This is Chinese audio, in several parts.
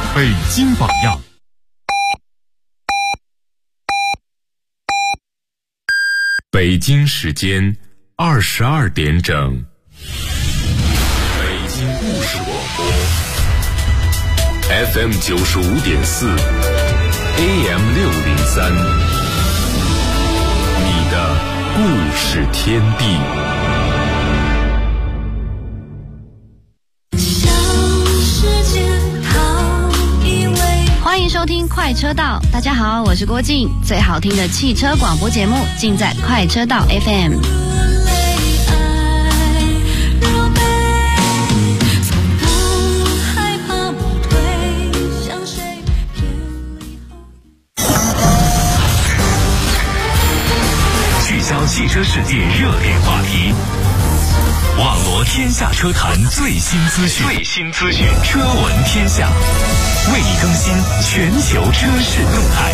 北京榜样。北京时间22点整。北京故事广播 FM 95.4 AM 603，你的故事天地。 欢迎收听快车道，大家好，我是郭靖，最好听的汽车广播节目尽在快车道 FM。 聚焦汽车世界热点话题，网罗天下车坛最新资讯，车闻天下，为你更新全球车市动态。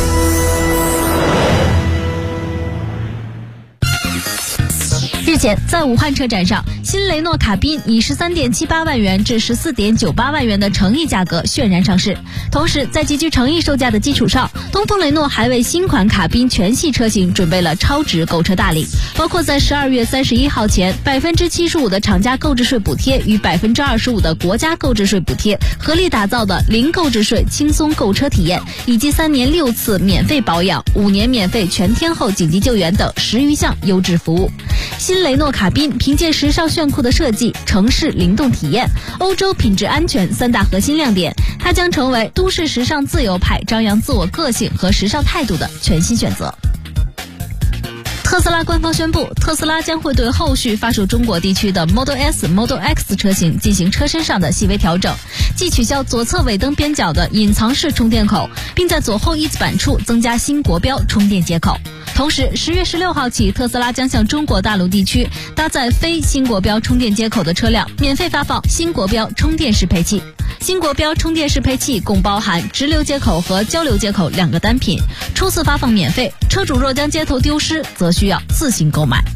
日前，在武汉车展上，新雷诺卡宾以13.78万元至14.98万元的诚意价格渲然上市。同时，在极具诚意售价的基础上，东风雷诺还为新款卡宾全系车型准备了超值购车大礼，包括在12月31号前75%的厂家购置税补贴与25%的国家购置税补贴，合力打造的零购置税轻松购车体验，以及3年6次免费保养、5年免费全天候紧急救援等10余项优质服务。新雷诺卡宾凭借时尚炫酷的设计、城市灵动体验、欧洲品质安全3大核心亮点，它将成为都市时尚自由派张扬自我个性和时尚态度的全新选择。特斯拉官方宣布，特斯拉将会对后续发售中国地区的 Model S、Model X 车型进行车身上的细微调整，即取消左侧尾灯边角的隐藏式充电口，并在左后翼子板处增加新国标充电接口。同时，10月16号起，特斯拉将向中国大陆地区搭载非新国标充电接口的车辆免费发放新国标充电适配器。新国标充电适配器共包含直流接口和交流接口2个单品，初次发放免费，车主若将接头丢失，则需要自行购买。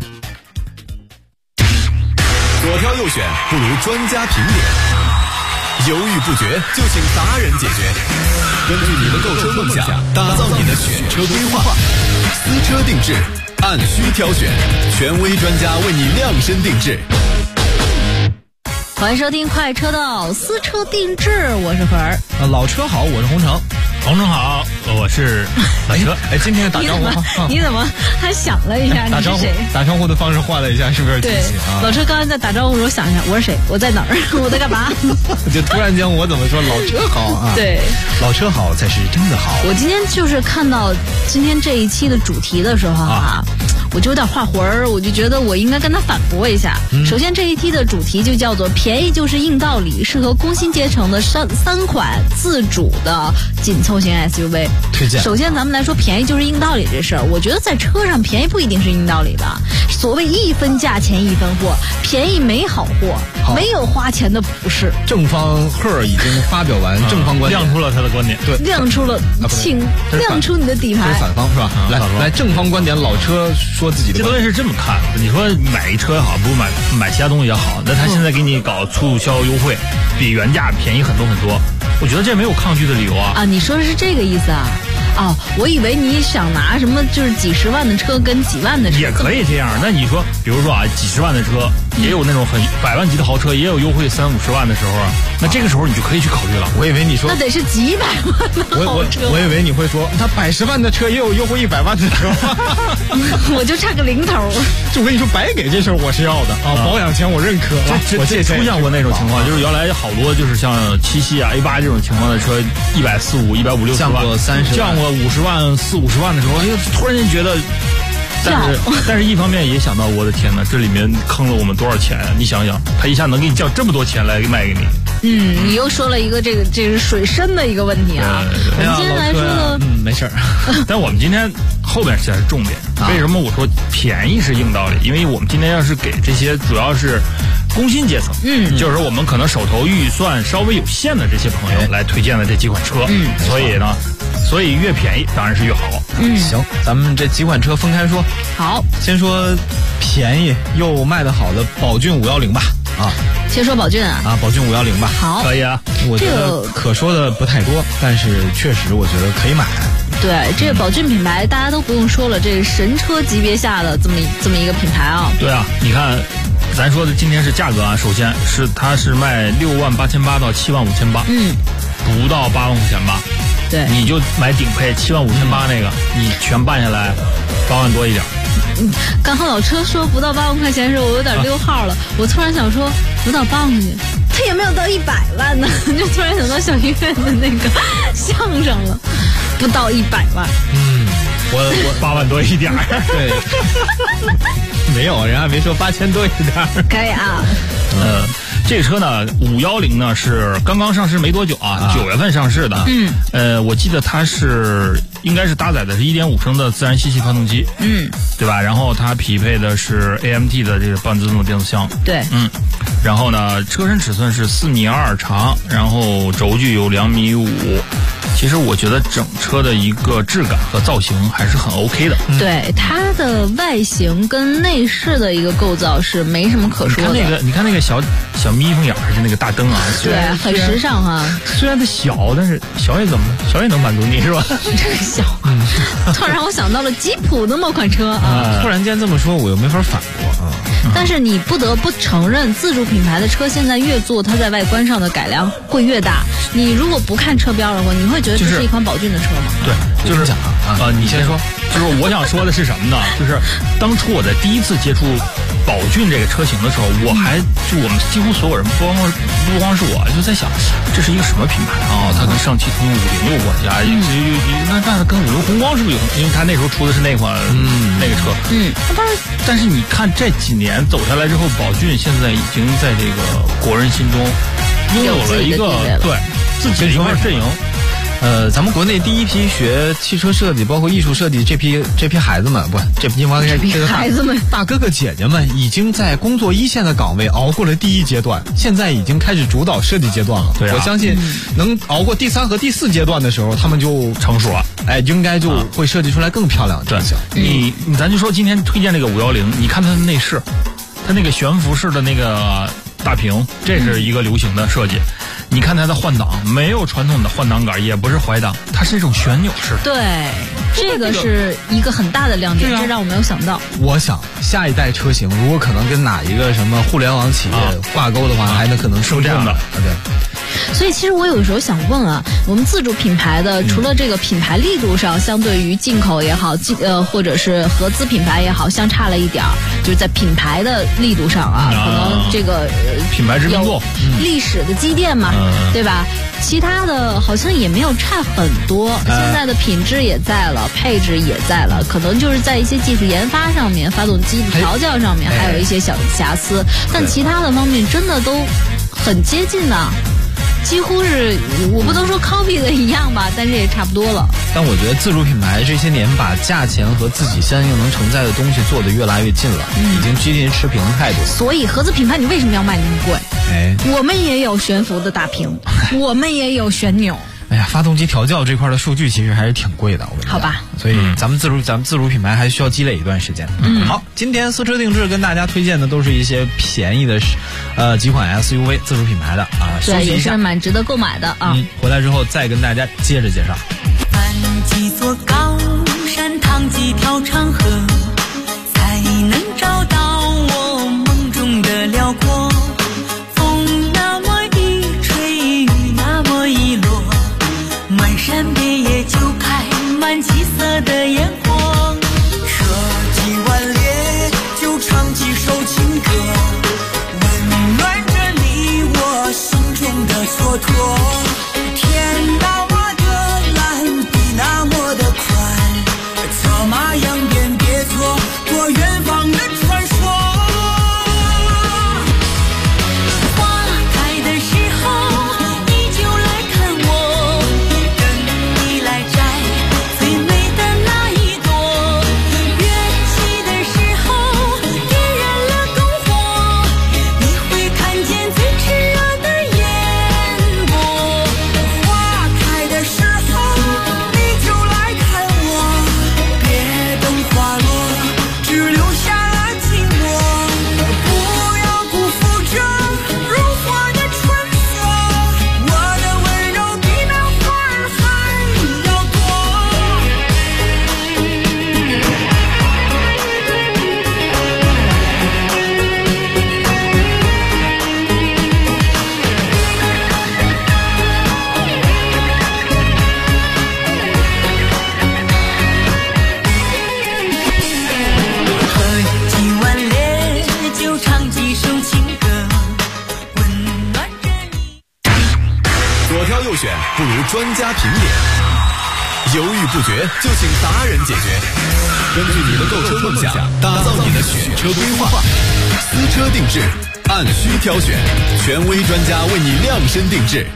左挑右选不如专家评点，犹豫不决就请达人解决。根据你的购车梦想，打造你的选车规划，私车定制，按需挑选，权威专家为你量身定制。 欢迎收听快车道私车定制，我是何儿。 老车好，我是洪城。 洪城好，我是老车。 今天打招呼， 你怎么还想了一下？ 打招呼，打招呼的方式换了一下，是不是？ 对，老车刚才在打招呼的时候想一下，我是谁？我在哪儿？我在干嘛？ 就突然间我怎么说老车好啊？ 对， 老车好才是真的好。 我今天就是看到今天这一期的主题的时候我就有点画魂儿，我就觉得我应该跟他反驳一下。首先这一期的主题就叫做便宜就是硬道理，适合工薪阶层的三款自主的紧凑型 SUV 推荐。 首先咱们来说便宜就是硬道理这事儿，我觉得在车上便宜不一定是硬道理的。所谓一分价钱一分货，便宜没好货，没有花钱的不是。 正方赫已经发表完正方观点， 亮出了他的观点。 对， 亮出了，请亮出你的底牌。 这是反方是吧？来正方观点，老车说自己的。 这东西是这么看的，你说买一车也好，不买其他东西也好，那他现在给你搞促销优惠，比原价便宜很多很多，我觉得这没有抗拒的理由啊。 你说的是这个意思啊？哦，我以为你想拿什么就是几十万的车跟几万的车也可以这样。那你说比如说几十万的车也有那种很100万级的豪车，也有优惠30-50万的时候啊，那这个时候你就可以去考虑了。 我以为你说那得是几百万的豪车。 我以为你会说他110万的车也有优惠100万的车。 我就差个零头。 就跟你说白给这事儿我是要的保养钱我认可。 我这出现过那种情况，就是原来好多就是像77啊 A8 这种情况的车，145、150、160万，降过50万、40-50万的时候，突然间觉得，但是一方面也想到，我的天哪，这里面坑了我们多少钱啊？你想想，他一下能给你降这么多钱来卖给你。 你又说了一个这是水深的一个问题啊。我们今天来说呢， 没事儿。 但我们今天后边才是重点。为什么我说便宜是硬道理？因为我们今天要是给这些主要是工薪阶层，就是说我们可能手头预算稍微有限的这些朋友来推荐的这几款车，所以越便宜当然是越好。 行，咱们这几款车分开说。 好， 先说便宜又卖得好的宝骏510吧。 啊。 先说宝骏啊， 宝骏510吧。 好， 可以啊。 我觉得可说的不太多，但是确实我觉得可以买。 对，这个宝骏品牌大家都不用说了，这是神车级别下的这么一个品牌啊。 对啊，你看，咱说的今天是价格啊，首先它是卖68800到75800，不到8万块钱吧？ 对， 你就买顶配75800那个，你全办下来8万多一点。 刚好老车说不到8万块钱的时候，我有点溜号了。我突然想说，不到8万块钱，他也没有到100万呢，就突然想到小音乐的那个相声了，不到100万。 我8万多一点。 对，没有，人家还没说8000多一点。 可以啊。 这个车呢，510呢是刚刚上市没多久啊，9月份上市的。我记得它应该是搭载的是1.5升的自然吸气发动机，对吧？然后它匹配的是 AMT 的这个半自动变速箱， 对， 然后呢，车身尺寸是4.2米长，然后轴距有2.5米。其实我觉得整车的一个质感和造型还是很 OK 的。 对，它的外形跟内饰的一个构造是没什么可说的。 你看那个小眯缝眼儿，就那个大灯啊， 对，很时尚哈。 虽然它小，但是小也怎么了？小也能满足你是吧？ 这个小，突然让我想到了吉普的某款车啊。 突然间这么说，我又没法反驳啊。 但是你不得不承认，自主品牌的车现在越做，它在外观上的改良会越大。你如果不看车标的话，你会觉得这是一款宝骏的车吗？ 对，就是讲你先说。就是我想说的是什么呢？就是当初我在第一次接触宝骏这个车型的时候，我们几乎所有人不光是我，就在想这是一个什么品牌啊？它跟上汽通用50有关系啊？那跟五菱宏光是不是有？因为它那时候出的是那款那个车。但是你看这几年走下来之后，宝骏现在已经在这个国人心中拥有了一个自己的一块阵营。 咱们国内第一批学汽车设计，包括艺术设计这批孩子们，这批孩子们大哥哥姐姐们，已经在工作一线的岗位熬过了第一阶段，现在已经开始主导设计阶段了。 对啊， 我相信能熬过第3和第4阶段的时候，他们就成熟了。 应该就会设计出来更漂亮的车型。 咱就说今天推荐这个510，你看它的内饰，它那个悬浮式的那个大屏，这是一个流行的设计。你看它的换挡，没有传统的换挡杆，也不是怀档，它是一种旋钮式。 对，这个是一个很大的亮点，这让我没有想到。 我想下一代车型如果可能跟哪一个什么互联网企业挂钩的话，还能可能是这样的。 对。所以其实我有时候想问啊，我们自主品牌的除了这个品牌力度上，相对于进口也好，或者是合资品牌也好，相差了一点儿，就是在品牌的力度上啊，可能这个品牌知名度、 历史的积淀嘛，对吧？其他的好像也没有差很多，现在的品质也在了，配置也在了，可能就是在一些技术研发上面、发动机的调教上面还有一些小瑕疵，但其他的方面真的都很接近的。几乎是我不能说 copy 的一样吧，但是也差不多了。 但我觉得自主品牌这些年把价钱和自己相应能承载的东西做得越来越近了，已经接近持平的态度。 所以合资品牌你为什么要卖那么贵？我们也有悬浮的大屏，我们也有旋钮。 发动机调教这块的数据其实还是挺贵的，我跟你讲。 好吧， 所以咱们自主品牌还需要积累一段时间。好，今天私车定制跟大家推荐的都是一些便宜的几款 SUV 自主品牌的啊， 对，也是蛮值得购买的啊。 回来之后再跟大家接着介绍。 攀几座高山，趟几条长河，才能找到我梦中的辽阔。风那么一吹，雨那么一落，漫山遍野就开满七色的烟火。说几万列，就唱几首情歌，温暖着你我心中的蹉跎。天大我的蓝，地那么的宽，策马扬鞭别错。 选不如专家评点，犹豫不决就请达人解决。根据你的购车梦想，打造你的选车规划，私车定制，按需挑选，权威专家为你量身定制。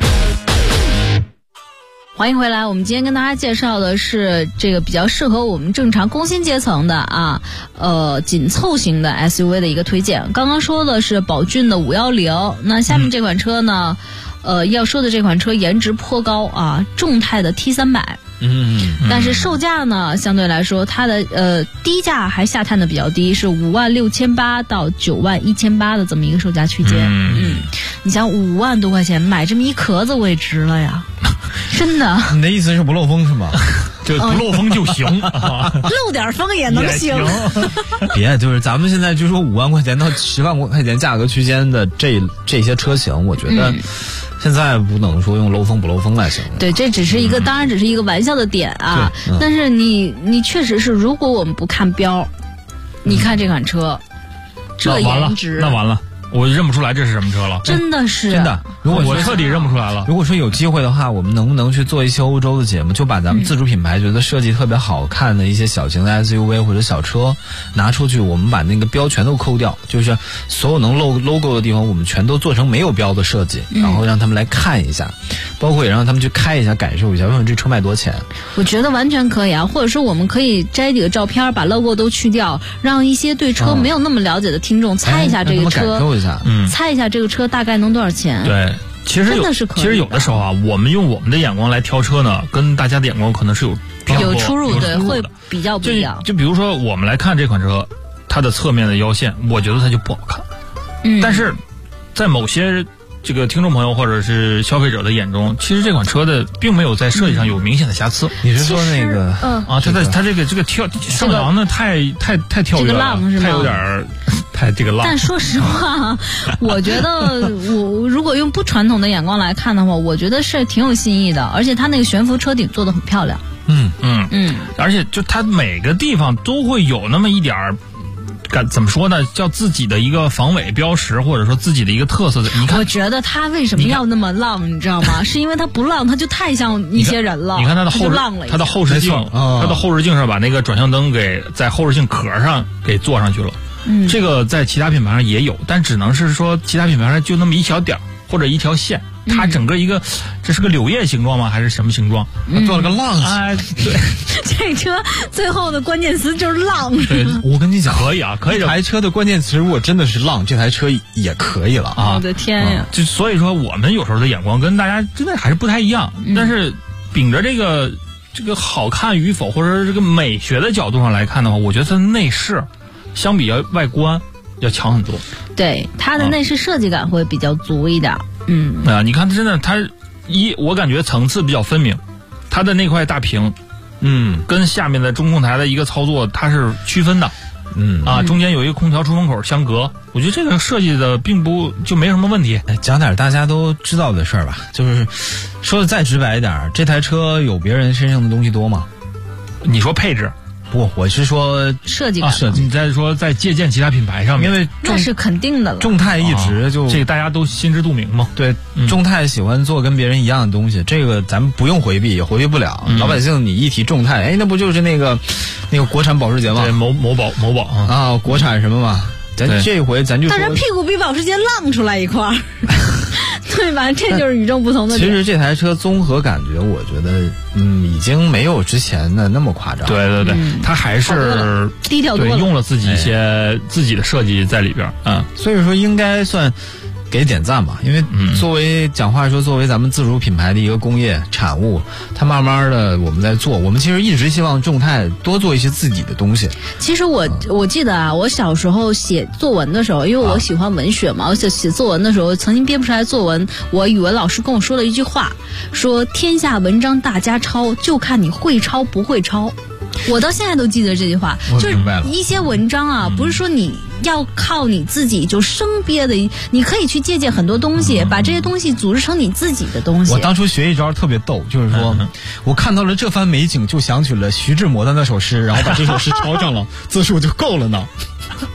欢迎回来，我们今天跟大家介绍的是这个比较适合我们正常工薪阶层的紧凑型的 SUV 的一个推荐。刚刚说的是宝骏的510，那下面这款车呢，要说的这款车颜值颇高啊，众泰的 T300。但是售价呢，相对来说它的低价还下探的比较低，是56800到91800的这么一个售价区间。你想5万多块钱买这么一壳子我也值了呀，真的。 你的意思是不漏风是吗？ 就不漏风就行， 漏点风也能行。 别，就是咱们现在就说5万块钱到10万块钱价格区间的这些车型，我觉得现在不能说用漏风不漏风来形容。 对，这只是一个，当然只是一个玩笑的点啊。但是你确实是，如果我们不看标，你看这款车，这颜值， 那完了。我认不出来这是什么车了， 真的是真的。如果我彻底认不出来了。 如果说有机会的话，我们能不能去做一些欧洲的节目，就把咱们自主品牌觉得设计特别好看的一些小型的 SUV 或者小车拿出去，我们把那个标全都抠掉，就是所有能露 logo 的地方，我们全都做成没有标的设计，然后让他们来看一下，包括也让他们去开一下，感受一下，问问这车卖多钱。 我觉得完全可以啊，或者说我们可以摘几个照片，把 logo 都去掉，让一些对车没有那么了解的听众猜一下这个车， 感受一下， 猜一下这个车大概能多少钱。 对，其实有的时候啊，我们用我们的眼光来挑车呢，跟大家的眼光可能是有出入的，会比较不一样。 就比如说我们来看这款车，它的侧面的腰线，我觉得它就不好看。但是在某些这个听众朋友或者是消费者的眼中，其实这款车的并没有在设计上有明显的瑕疵。 你是说那个它这个上扬呢太跳跃了， 这个浪是吗？ 太有点太这个浪。 但说实话，我觉得我如果用不传统的眼光来看的话，我觉得是挺有新意的，而且它那个悬浮车顶做得很漂亮。 而且就它每个地方都会有那么一点儿。怎么说呢？叫自己的一个防伪标识，或者说自己的一个特色的。你看， 我觉得他为什么要那么浪，你知道吗？是因为他不浪，他就太像一些人了。 你看他的后视镜，他的后视镜上把那个转向灯在后视镜壳上给做上去了。这个在其他品牌上也有，但只能是说其他品牌上就那么一小点或者一条线。它整个一个，这是个柳叶形状吗？还是什么形状？ 它做了个浪形。对， 这车最后的关键词就是浪。 对，我跟你讲， 可以啊，可以。 这台车的关键词如果真的是浪，这台车也可以了啊！ 我的天呀！ 就所以说，我们有时候的眼光跟大家真的还是不太一样。但是秉着这个好看与否，或者是这个美学的角度上来看的话，我觉得它的内饰相比外观要强很多。 对，它的内饰设计感会比较足一点。 你看真的我感觉层次比较分明，它的那块大屏，跟下面的中控台的一个操作它是区分的，中间有一个空调出风口相隔，我觉得这个设计的并不就没什么问题。 讲点大家都知道的事儿吧，就是说的再直白一点，这台车有别人身上的东西多吗？ 你说配置？ 不，我是说设计感。 你再说在借鉴其他品牌上面， 因为那是肯定的了。 众泰一直就这个大家都心知肚明嘛。 对，众泰喜欢做跟别人一样的东西，这个咱们不用回避，也回避不了。老百姓你一提众泰，那不就是那个国产保时捷吗？ 对，某宝啊，国产什么嘛？咱这回咱就说， 但是屁股比保时捷浪出来一块儿。对吧？这就是与众不同的点。 其实这台车综合感觉，我觉得，已经没有之前的那么夸张。 对，它还是低调多了， 用了自己一些自己的设计在里边。 所以说应该算给点赞吧，因为作为讲话说，作为咱们自主品牌的一个工业产物，它慢慢的我们在做，我们其实一直希望众泰多做一些自己的东西。 其实我记得啊，我小时候写作文的时候，因为我喜欢文学嘛，我写作文的时候曾经编不出来作文，我语文老师跟我说了一句话，说天下文章大家抄，就看你会抄不会抄。我到现在都记得这句话，就是一些文章啊，不是说你要靠你自己就生憋的，你可以去借鉴很多东西，把这些东西组织成你自己的东西。 我当初学一招特别逗，就是说我看到了这番美景，就想起了徐志摩的那首诗，然后把这首诗抄上了，字数就够了呢。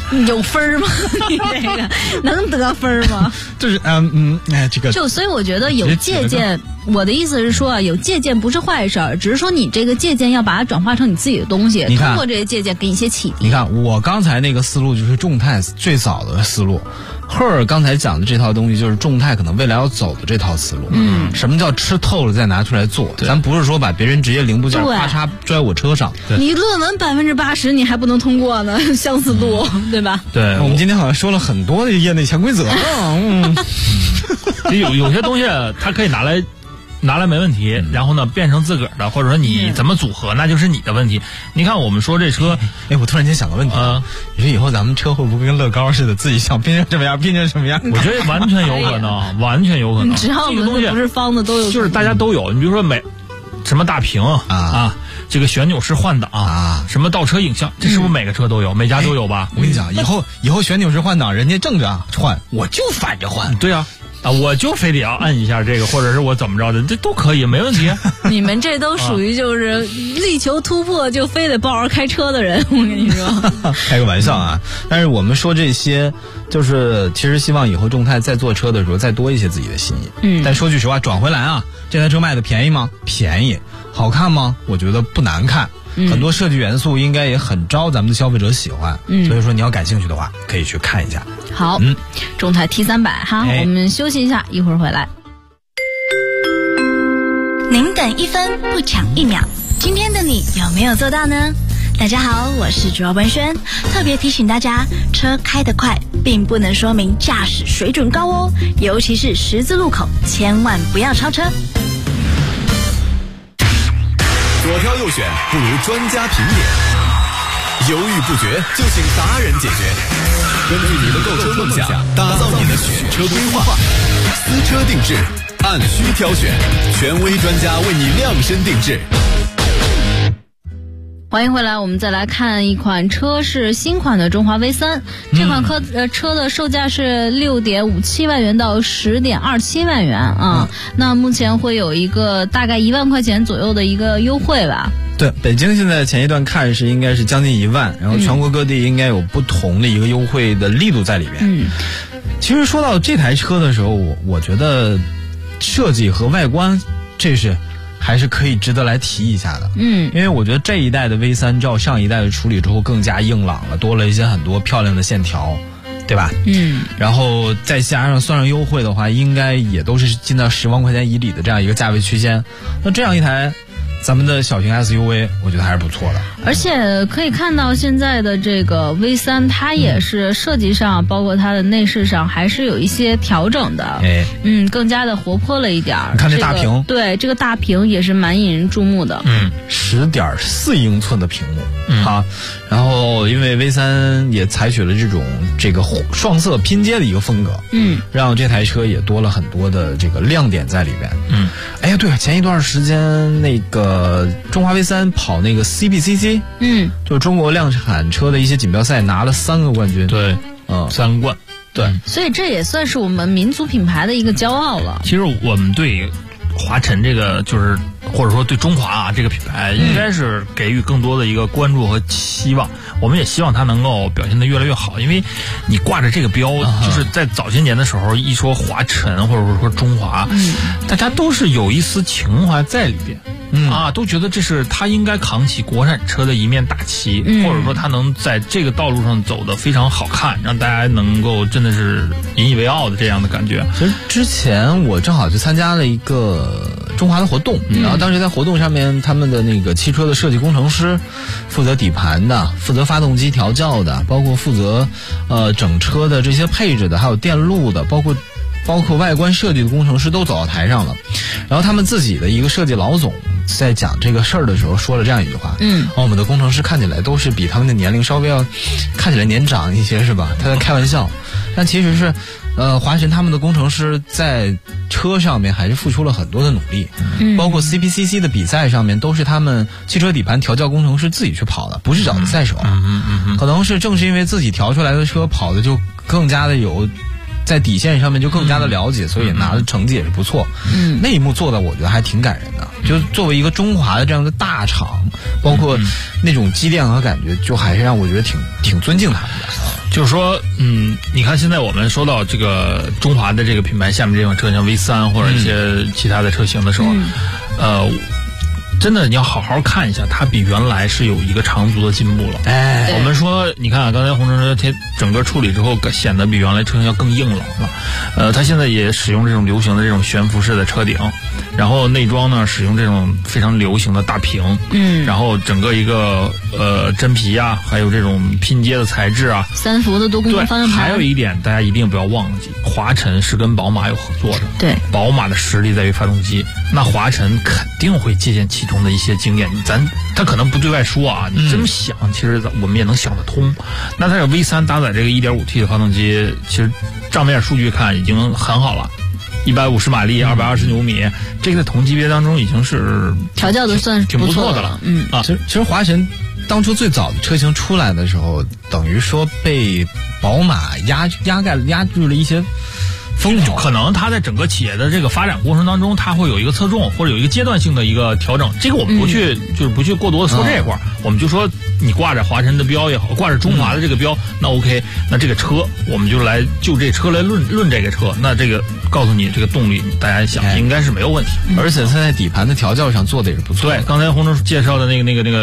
有分吗？你这个能得分吗？ 就是这个就所以我觉得有借鉴，我的意思是说，有借鉴不是坏事儿，只是说你这个借鉴要把它转化成你自己的东西，通过这些借鉴给你一些启迪。 你看我刚才那个思路就是众泰最早的思路，赫尔刚才讲的这套东西就是众泰可能未来要走的这套思路。什么叫吃透了再拿出来做？咱不是说把别人职业零部件咔嚓拽我车上。 你论文80%你还不能通过呢，相似度对吧？ 对， 我们今天好像说了很多的业内潜规则。 有些东西它可以拿来没问题，然后呢变成自个儿的，或者说你怎么组合，那就是你的问题。你看我们说这车， 我突然间想个问题，你说以后咱们车会不会跟乐高似的，自己想拼成什么样拼成什么样？ 我觉得完全有可能，完全有可能。 只要我们不是方的都有， 就是大家都有。你比如说什么大屏啊，这个旋钮式换挡啊，什么倒车影像，这是不是每个车都有，每家都有吧？ 我跟你讲，以后旋钮式换挡，人家正着换，我就反着换。 对啊。我就非得要按一下这个，或者是我怎么着的，这都可以，没问题。 你们这都属于就是力求突破就非得抱着开车的人，我跟你说。 开个玩笑啊！但是我们说这些，就是其实希望以后众泰在做车的时候再多一些自己的心意。但说句实话，转回来啊，这台车卖的便宜吗？便宜。好看吗？我觉得不难看。很多设计元素应该也很招咱们的消费者喜欢。所以说你要感兴趣的话，可以去看一下。 好，众泰 T300哈，我们休息一下，一会儿回来。 您等1分不抢1秒，今天的你有没有做到呢？大家好，我是主播文轩，特别提醒大家，车开得快并不能说明驾驶水准高哦，尤其是十字路口，千万不要超车。 左挑右选不如专家评点，犹豫不决就请达人解决。根据你的购车梦想，打造你的选车规划，私车定制，按需挑选，权威专家为你量身定制。 欢迎回来，我们再来看一款车，是新款的中华 V3。这款车的售价是6.57万元到10.27万元啊。那目前会有一个大概1万块钱左右的一个优惠吧。 对，北京现在前一段看是应该是将近1万，然后全国各地应该有不同的一个优惠的力度在里边。其实说到这台车的时候，我觉得设计和外观这是还是可以值得来提一下的。因为我觉得这一代的 V3 照上一代的处理之后更加硬朗了，多了一些很多漂亮的线条，对吧？然后再加上算上优惠的话，应该也都是进到10万块钱以里的这样一个价位区间。那这样一台咱们的小型 SUV 我觉得还是不错的。 而且可以看到现在的这个 V3 它也是设计上包括它的内饰上还是有一些调整的。更加的活泼了一点。 你看这大屏， 对，这个大屏也是蛮引人注目的。 10.4英寸的屏幕。然后因为 V3 也采取了这个双色拼接的一个风格。让这台车也多了很多的这个亮点在里边。哎呀，对，前一段时间那个中华 V3 跑那个 CPCC， 就是中国量产车的一些锦标赛拿了3个冠军。 对，3个冠。对， 所以这也算是我们民族品牌的一个骄傲了。 其实我们对华晨这个就是或者说对中华这个品牌应该是给予更多的一个关注和期望。我们也希望它能够表现得越来越好，因为你挂着这个标，就是在早些年的时候一说华晨或者说中华，大家都是有一丝情怀在里边。都觉得这是他应该扛起国产车的一面大旗，或者说他能在这个道路上走得非常好看，让大家能够真的是引以为傲的这样的感觉。 其实之前我正好去参加了一个中华的活动，然后当时在活动上面，他们的那个汽车的设计工程师，负责底盘的，负责发动机调教的，包括负责整车的这些配置的，还有电路的，包括外观设计的工程师都走到台上了。然后他们自己的一个设计老总在讲这个事儿的时候说了这样一句话，我们的工程师看起来都是比他们的年龄稍微要看起来年长一些，是吧？他在开玩笑，但其实是华晨他们的工程师在车上面还是付出了很多的努力，包括 CPCC 的比赛上面都是他们汽车底盘调教工程师自己去跑的，不是找的赛手。可能是正是因为自己调出来的车跑的就更加的有在底线上面就更加的了解，所以拿的成绩也是不错。那一幕做的我觉得还挺感人的，就作为一个中华的这样的大厂，包括那种积淀和感觉，就还是让我觉得挺尊敬他们的。 就是说，你看现在我们说到这个中华的这个品牌下面这种车，像 V3或者一些其他的车型的时候，真的你要好好看一下，它比原来是有一个长足的进步了。我们说，你看刚才红城车整个处理之后，显得比原来车型要更硬朗了。它现在也使用这种流行的这种悬浮式的车顶，然后内装呢使用这种非常流行的大屏，然后整个一个真皮啊，还有这种拼接的材质啊 ，3幅的多功能方向盘。 还有一点大家一定不要忘记，华晨是跟宝马有合作的。 对， 宝马的实力在于发动机，那华晨肯定会借鉴其中的一些经验。他可能不对外说啊，你这么想，其实我们也能想得通。那它这 V3 搭载这个 1.5T 的发动机，其实账面数据看已经很好了。150马力，220牛米，这个在同级别当中已经是调教的算是挺不错的了。 其实华晨当初最早的车型出来的时候，等于说被宝马压住了一些风潮， 可能它在整个企业的这个发展过程当中，它会有一个侧重或者有一个阶段性的一个调整。这个我们不去过多的说这一块，我们就说你挂着华晨的标也好，挂着中华的这个标，那 OK， 那这个车我们就来就这车来论这个车，那这个告诉你这个动力，大家想应该是没有问题， 而且它在底盘的调教上做的也是不错。 对，刚才洪总介绍的那个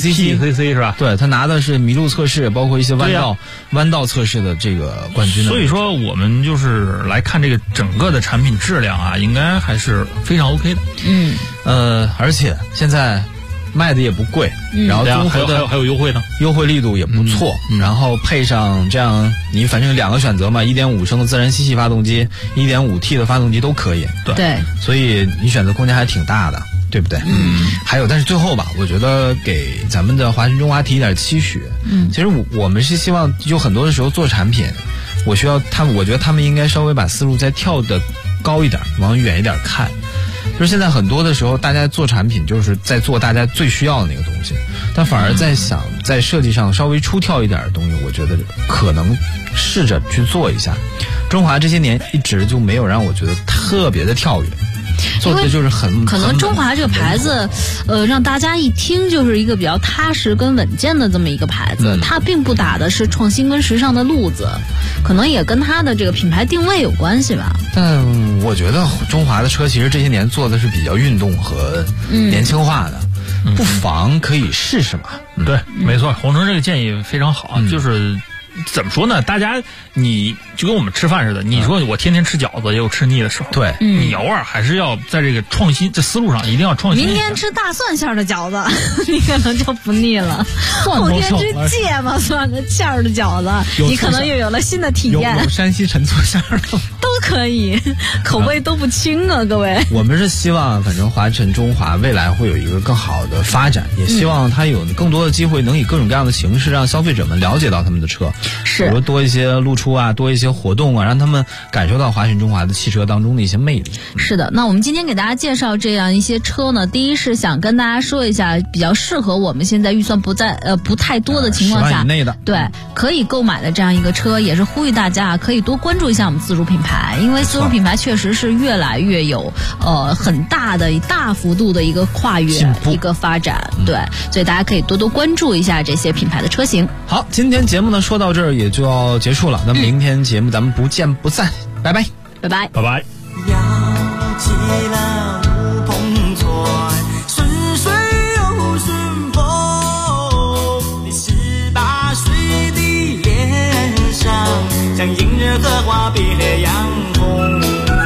CC 是吧？ 对，他拿的是麋鹿测试，包括一些弯道测试的这个冠军。 所以说我们就是来看这个整个的产品质量啊，应该还是非常 OK 的。 而且现在卖的也不贵，然后综合的还有优惠呢， 优惠力度也不错。然后配上这样，你反正有2个选择嘛，1.5升的自然吸气发动机，1.5T 的发动机都可以。 对， 所以你选择空间还挺大的，对不对？还有，但是最后吧，我觉得给咱们的华晨中华提一点期许。其实我们是希望，有很多的时候做产品，我觉得他们应该稍微把思路再跳得高一点，往远一点看。就是现在很多的时候，大家做产品就是在做大家最需要的那个东西，但反而在想在设计上稍微出跳一点的东西，我觉得可能试着去做一下。中华这些年一直就没有让我觉得特别的跳跃，做的就是可能中华这个牌子，让大家一听就是一个比较踏实跟稳健的这么一个牌子，它并不打的是创新跟时尚的路子，可能也跟它的这个品牌定位有关系吧。 但我觉得中华的车其实这些年做的是比较运动和年轻化的，不妨可以试试嘛。 对，没错，洪城这个建议非常好，就是怎么说呢？大家你就跟我们吃饭似的，你说我天天吃饺子也有吃腻的时候， 对， 你偶尔还是要在这个创新这思路上一定要创新。 明天吃大蒜馅的饺子，你可能就不腻了。后天吃芥末蒜的馅的饺子，你可能又有了新的体验。 有山西陈醋馅的都可以，口味都不轻啊，各位。 我们是希望，反正华晨中华未来会有一个更好的发展，也希望它有更多的机会，能以各种各样的形式让消费者们了解到他们的车。比如多一些露出啊，多一些活动啊，让他们感受到华晨中华的汽车当中的一些魅力。 是的，那我们今天给大家介绍这样一些车呢，第一是想跟大家说一下，比较适合我们现在预算不太多的情况下， 10万以内的， 对，可以购买的这样一个车，也是呼吁大家可以多关注一下我们自主品牌，因为自主品牌确实是越来越有很大幅度的一个跨越一个发展，对，所以大家可以多多关注一下这些品牌的车型。 好，今天节目呢说到这儿也就要结束了，那明天节目咱们不见不散，拜拜， 拜拜， 拜拜。 摇起了乌篷船，顺水又顺风，你18岁的脸上像映日荷花别样红，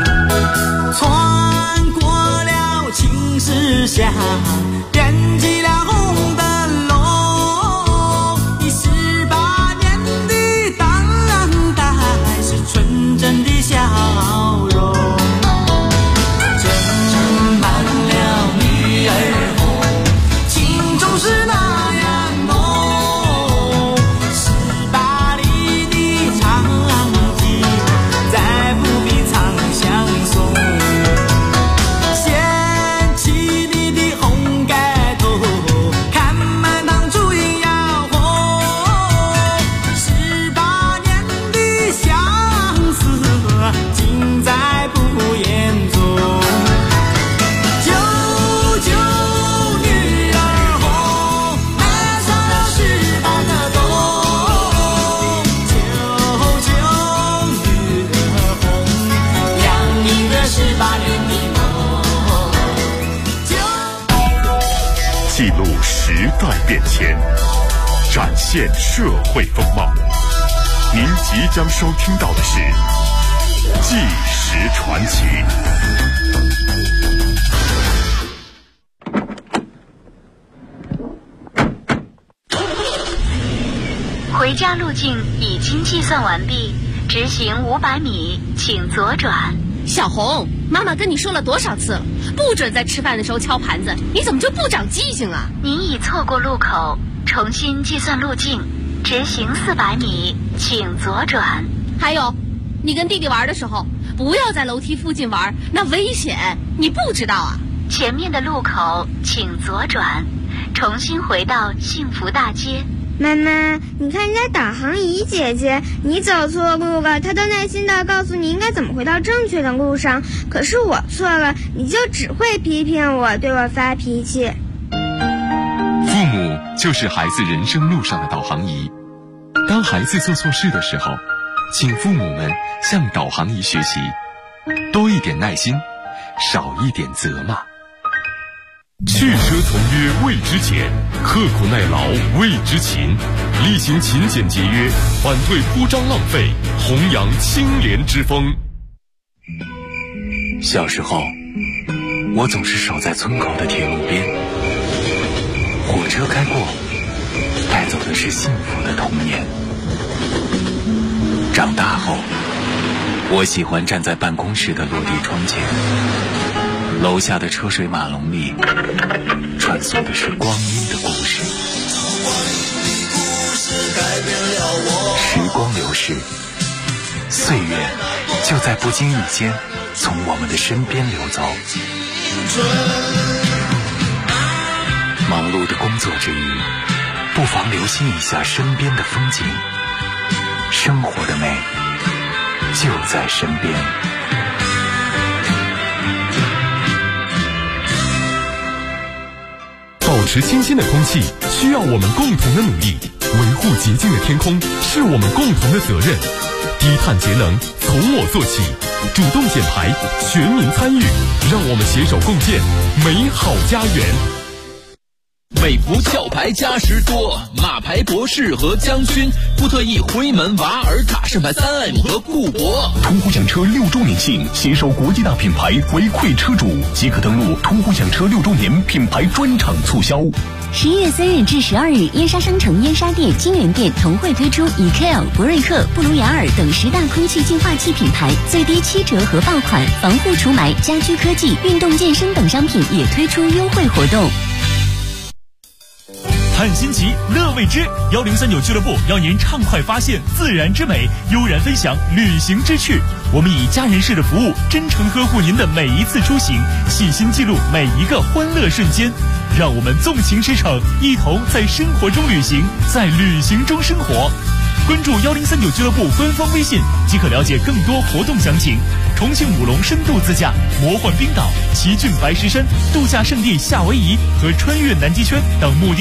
穿过了青石峡，点起了红灯笼，你18年的当代是纯真的笑容，斟满了女儿红，情总是那样浓，18里的长堤再不必长相送，掀起你的红盖头。 记录时代变迁，展现社会风貌。您即将收听到的是《纪实传奇》。 回家路径已经计算完毕，直行500米，请左转。 小红，妈妈跟你说了多少次了，不准在吃饭的时候敲盘子，你怎么就不长记性啊？ 您已错过路口，重新计算路径，直行400米，请左转。 还有，你跟弟弟玩的时候，不要在楼梯附近玩，那危险，你不知道啊？ 前面的路口请左转，重新回到幸福大街。 妈妈，你看人家导航仪姐姐，你走错路了，她都耐心地告诉你应该怎么回到正确的路上。可是我错了，你就只会批评我，对我发脾气。 父母就是孩子人生路上的导航仪。当孩子做错事的时候，请父母们向导航仪学习，多一点耐心，少一点责骂。汽车从约为之俭，刻苦耐劳为之勤，力行勤俭节约，反对铺张浪费，弘扬清廉之风。 小时候，我总是守在村口的铁路边，火车开过，带走的是幸福的童年。长大后，我喜欢站在办公室的落地窗前，楼下的车水马龙里穿梭的是光阴的故事。时光流逝，岁月就在不经意间从我们的身边流走。忙碌的工作之余，不妨留心一下身边的风景，生活的美就在身边。 保持清新的空气需要我们共同的努力，维护洁净的天空是我们共同的责任。低碳节能从我做起，主动减排，全民参与，让我们携手共建美好家园。 美孚壳牌加时多，马牌博士和将军，福特 E 辉门瓦尔塔圣牌3M 和固铂。 途虎享车6周年庆，携手国际大品牌回馈车主，即可登录途虎享车6周年品牌专场促销。 11月3日至12日，燕莎商城、燕莎店、金源店同会推出EKL、博瑞克、布卢雅尔等10大空气净化器品牌最低7折和爆款，防护除霾、家居科技、运动健身等商品也推出优惠活动。 看新奇，乐未知，1039俱乐部邀您畅快发现自然之美，悠然分享旅行之趣。我们以家人式的服务，真诚呵护您的每一次出行，细心记录每一个欢乐瞬间。让我们纵情驰骋，一同在生活中旅行，在旅行中生活。关注1039俱乐部官方微信，即可了解更多活动详情。重庆武隆深度自驾、魔幻冰岛、奇骏白石山、度假胜地夏威夷和穿越南极圈等目的